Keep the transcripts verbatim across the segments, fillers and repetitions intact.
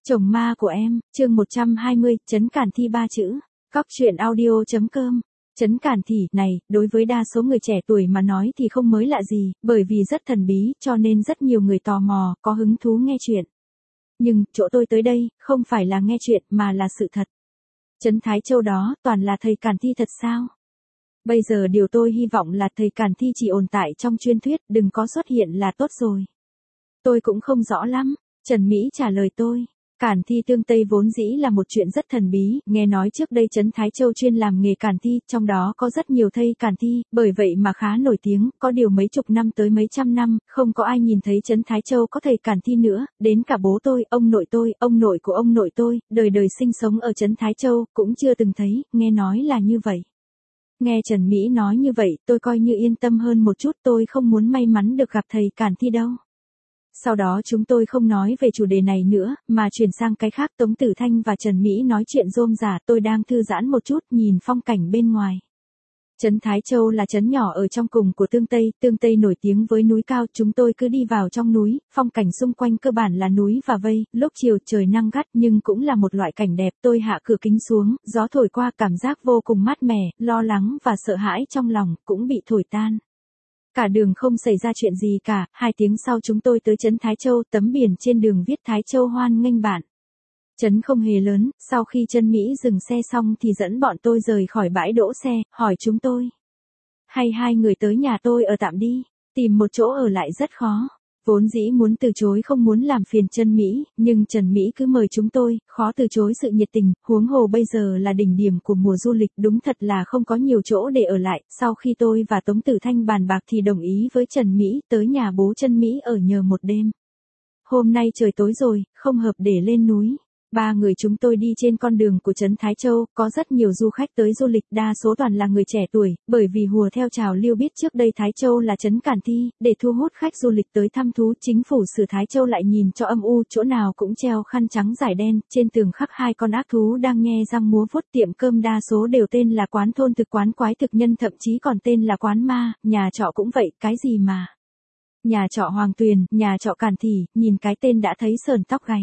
Chồng ma của em, chương một trăm hai mươi, Trấn Cản Thi ba chữ. Cóc truyện audio chấm com. Trấn Cản Thi này, đối với đa số người trẻ tuổi mà nói thì không mới lạ gì, bởi vì rất thần bí, cho nên rất nhiều người tò mò, có hứng thú nghe chuyện. Nhưng, chỗ tôi tới đây, không phải là nghe chuyện mà là sự thật. Trấn Thái Châu đó, toàn là thầy Cản Thi thật sao? Bây giờ điều tôi hy vọng là thầy Cản Thi chỉ ồn tại trong truyền thuyết, đừng có xuất hiện là tốt rồi. Tôi cũng không rõ lắm, Trần Mỹ trả lời tôi. Cản thi tương Tây vốn dĩ là một chuyện rất thần bí, nghe nói trước đây Trấn Thái Châu chuyên làm nghề cản thi, trong đó có rất nhiều thây cản thi, bởi vậy mà khá nổi tiếng, có điều mấy chục năm tới mấy trăm năm, không có ai nhìn thấy Trấn Thái Châu có thầy cản thi nữa, đến cả bố tôi, ông nội tôi, ông nội của ông nội tôi, đời đời sinh sống ở Trấn Thái Châu, cũng chưa từng thấy, nghe nói là như vậy. Nghe Trần Mỹ nói như vậy, tôi coi như yên tâm hơn một chút, tôi không muốn may mắn được gặp thầy cản thi đâu. Sau đó chúng tôi không nói về chủ đề này nữa, mà chuyển sang cái khác. Tống Tử Thanh và Trần Mỹ nói chuyện rôm rả, tôi đang thư giãn một chút, nhìn phong cảnh bên ngoài. Trấn Thái Châu là trấn nhỏ ở trong cùng của Tương Tây, Tương Tây nổi tiếng với núi cao, chúng tôi cứ đi vào trong núi, phong cảnh xung quanh cơ bản là núi và vây, lúc chiều trời nắng gắt nhưng cũng là một loại cảnh đẹp. Tôi hạ cửa kính xuống, gió thổi qua, cảm giác vô cùng mát mẻ, lo lắng và sợ hãi trong lòng cũng bị thổi tan. Cả đường không xảy ra chuyện gì cả, hai tiếng sau chúng tôi tới trấn Thái Châu, tấm biển trên đường viết Thái Châu hoan nghênh bạn. Trấn không hề lớn, sau khi Trân Mỹ dừng xe xong thì dẫn bọn tôi rời khỏi bãi đỗ xe, hỏi chúng tôi. Hay hai người tới nhà tôi ở tạm đi, tìm một chỗ ở lại rất khó. Vốn dĩ muốn từ chối không muốn làm phiền Trân Mỹ, nhưng Trần Mỹ cứ mời chúng tôi, khó từ chối sự nhiệt tình, huống hồ bây giờ là đỉnh điểm của mùa du lịch, đúng thật là không có nhiều chỗ để ở lại. Sau khi tôi và Tống Tử Thanh bàn bạc thì đồng ý với Trần Mỹ, tới nhà bố Trân Mỹ ở nhờ một đêm. Hôm nay trời tối rồi, không hợp để lên núi. Ba người chúng tôi đi trên con đường của Trấn Thái Châu, có rất nhiều du khách tới du lịch, đa số toàn là người trẻ tuổi, bởi vì hùa theo trào lưu biết trước đây Thái Châu là trấn cản thi, để thu hút khách du lịch tới thăm thú. Chính phủ xứ Thái Châu lại nhìn cho âm u, chỗ nào cũng treo khăn trắng giải đen, trên tường khắc hai con ác thú đang nhe răng múa vuốt. Tiệm cơm đa số đều tên là quán thôn thực, quán quái thực nhân, thậm chí còn tên là quán ma. Nhà trọ cũng vậy, cái gì mà nhà trọ Hoàng Tuyền, nhà trọ Cản Thi, nhìn cái tên đã thấy sởn tóc gáy.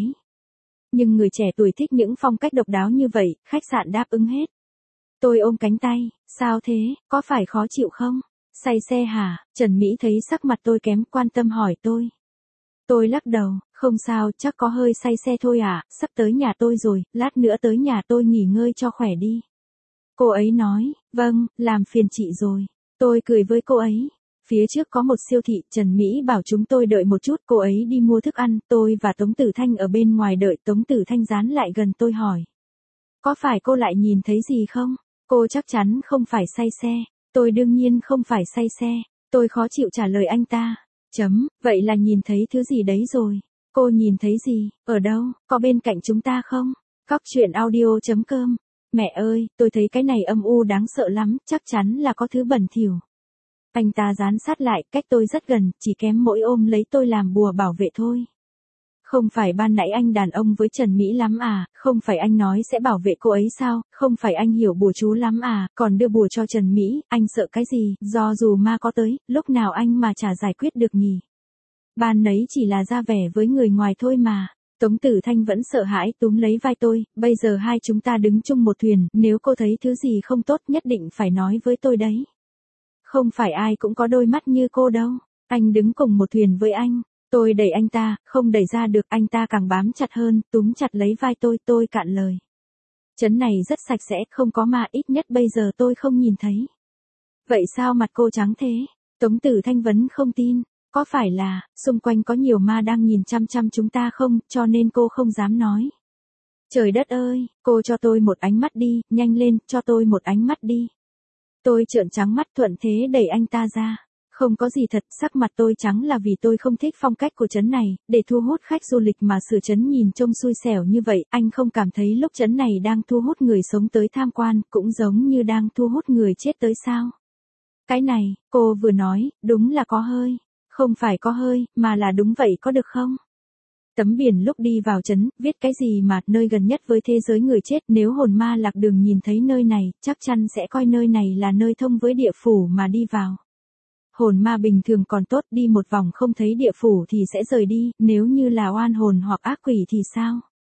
Nhưng người trẻ tuổi thích những phong cách độc đáo như vậy, khách sạn đáp ứng hết. Tôi ôm cánh tay, sao thế, có phải khó chịu không? Say xe hả? Trần Mỹ thấy sắc mặt tôi kém, quan tâm hỏi tôi. Tôi lắc đầu, không sao, chắc có hơi say xe thôi à, sắp tới nhà tôi rồi, lát nữa tới nhà tôi nghỉ ngơi cho khỏe đi. Cô ấy nói, vâng, làm phiền chị rồi. Tôi cười với cô ấy. Phía trước có một siêu thị, Trần Mỹ bảo chúng tôi đợi một chút, cô ấy đi mua thức ăn, tôi và Tống Tử Thanh ở bên ngoài đợi. Tống Tử Thanh dán lại gần tôi hỏi. Có phải cô lại nhìn thấy gì không? Cô chắc chắn không phải say xe. Tôi đương nhiên không phải say xe. Tôi khó chịu trả lời anh ta. Chấm, vậy là nhìn thấy thứ gì đấy rồi. Cô nhìn thấy gì, ở đâu, có bên cạnh chúng ta không? Cóc truyện audio chấm com. Mẹ ơi, tôi thấy cái này âm u đáng sợ lắm, chắc chắn là có thứ bẩn thỉu. Anh ta dán sát lại, cách tôi rất gần, chỉ kém mỗi ôm lấy tôi làm bùa bảo vệ thôi. Không phải ban nãy anh đàn ông với Trần Mỹ lắm à, không phải anh nói sẽ bảo vệ cô ấy sao, không phải anh hiểu bùa chú lắm à, còn đưa bùa cho Trần Mỹ, anh sợ cái gì, do dù ma có tới, lúc nào anh mà chả giải quyết được nhỉ. Ban nấy chỉ là ra vẻ với người ngoài thôi mà. Tống Tử Thanh vẫn sợ hãi túm lấy vai tôi, bây giờ hai chúng ta đứng chung một thuyền, nếu cô thấy thứ gì không tốt nhất định phải nói với tôi đấy. Không phải ai cũng có đôi mắt như cô đâu, anh đứng cùng một thuyền với anh. Tôi đẩy anh ta, không đẩy ra được, anh ta càng bám chặt hơn, túm chặt lấy vai tôi, tôi cạn lời. Trấn này rất sạch sẽ, không có ma, ít nhất bây giờ tôi không nhìn thấy. Vậy sao mặt cô trắng thế? Tống Tử Thanh vẫn không tin, có phải là, xung quanh có nhiều ma đang nhìn chăm chăm chúng ta không, cho nên cô không dám nói. Trời đất ơi, cô cho tôi một ánh mắt đi, nhanh lên, cho tôi một ánh mắt đi. Tôi trợn trắng mắt, thuận thế đẩy anh ta ra. Không có gì thật, sắc mặt tôi trắng là vì tôi không thích phong cách của trấn này, để thu hút khách du lịch mà xử trấn nhìn trông xui xẻo như vậy, anh không cảm thấy lúc trấn này đang thu hút người sống tới tham quan, cũng giống như đang thu hút người chết tới sao? Cái này, cô vừa nói, đúng là có hơi, không phải có hơi, mà là đúng vậy, có được không? Tấm biển lúc đi vào trấn, viết cái gì mà, nơi gần nhất với thế giới người chết, nếu hồn ma lạc đường nhìn thấy nơi này, chắc chắn sẽ coi nơi này là nơi thông với địa phủ mà đi vào. Hồn ma bình thường còn tốt, đi một vòng không thấy địa phủ thì sẽ rời đi, nếu như là oan hồn hoặc ác quỷ thì sao?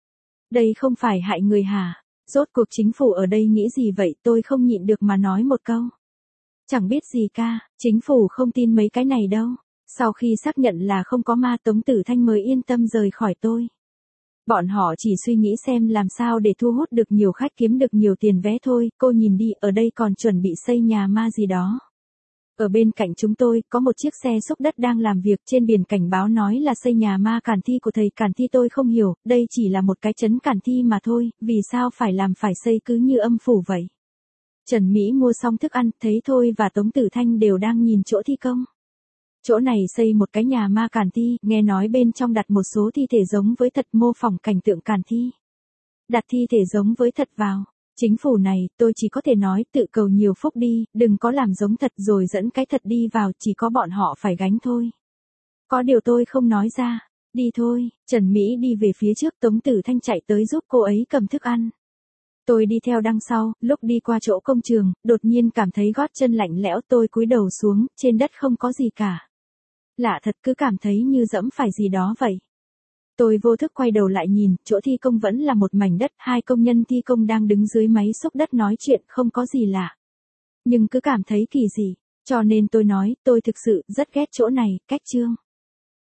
Đây không phải hại người hả? Rốt cuộc chính phủ ở đây nghĩ gì vậy, tôi không nhịn được mà nói một câu. Chẳng biết gì ca, chính phủ không tin mấy cái này đâu. Sau khi xác nhận là không có ma, Tống Tử Thanh mới yên tâm rời khỏi tôi. Bọn họ chỉ suy nghĩ xem làm sao để thu hút được nhiều khách, kiếm được nhiều tiền vé thôi. Cô nhìn đi, ở đây còn chuẩn bị xây nhà ma gì đó. Ở bên cạnh chúng tôi, có một chiếc xe xúc đất đang làm việc, trên biển cảnh báo nói là xây nhà ma Càn Thi của thầy Càn Thi. Tôi không hiểu, đây chỉ là một cái trấn Càn Thi mà thôi, vì sao phải làm phải xây cứ như âm phủ vậy. Trần Mỹ mua xong thức ăn, thấy Thôi và Tống Tử Thanh đều đang nhìn chỗ thi công. Chỗ này xây một cái nhà ma Càn Thi, nghe nói bên trong đặt một số thi thể giống với thật, mô phỏng cảnh tượng Càn Thi. Đặt thi thể giống với thật vào. Chính phủ này, tôi chỉ có thể nói tự cầu nhiều phúc đi, đừng có làm giống thật rồi dẫn cái thật đi vào, chỉ có bọn họ phải gánh thôi. Có điều tôi không nói ra. Đi thôi, Trần Mỹ đi về phía trước, Tống Tử Thanh chạy tới giúp cô ấy cầm thức ăn. Tôi đi theo đằng sau, lúc đi qua chỗ công trường, đột nhiên cảm thấy gót chân lạnh lẽo, tôi cúi đầu xuống, trên đất không có gì cả. Lạ thật, cứ cảm thấy như dẫm phải gì đó vậy. Tôi vô thức quay đầu lại nhìn, chỗ thi công vẫn là một mảnh đất, hai công nhân thi công đang đứng dưới máy xúc đất nói chuyện, không có gì lạ. Nhưng cứ cảm thấy kỳ dị, cho nên tôi nói, tôi thực sự rất ghét chỗ này, cách trương.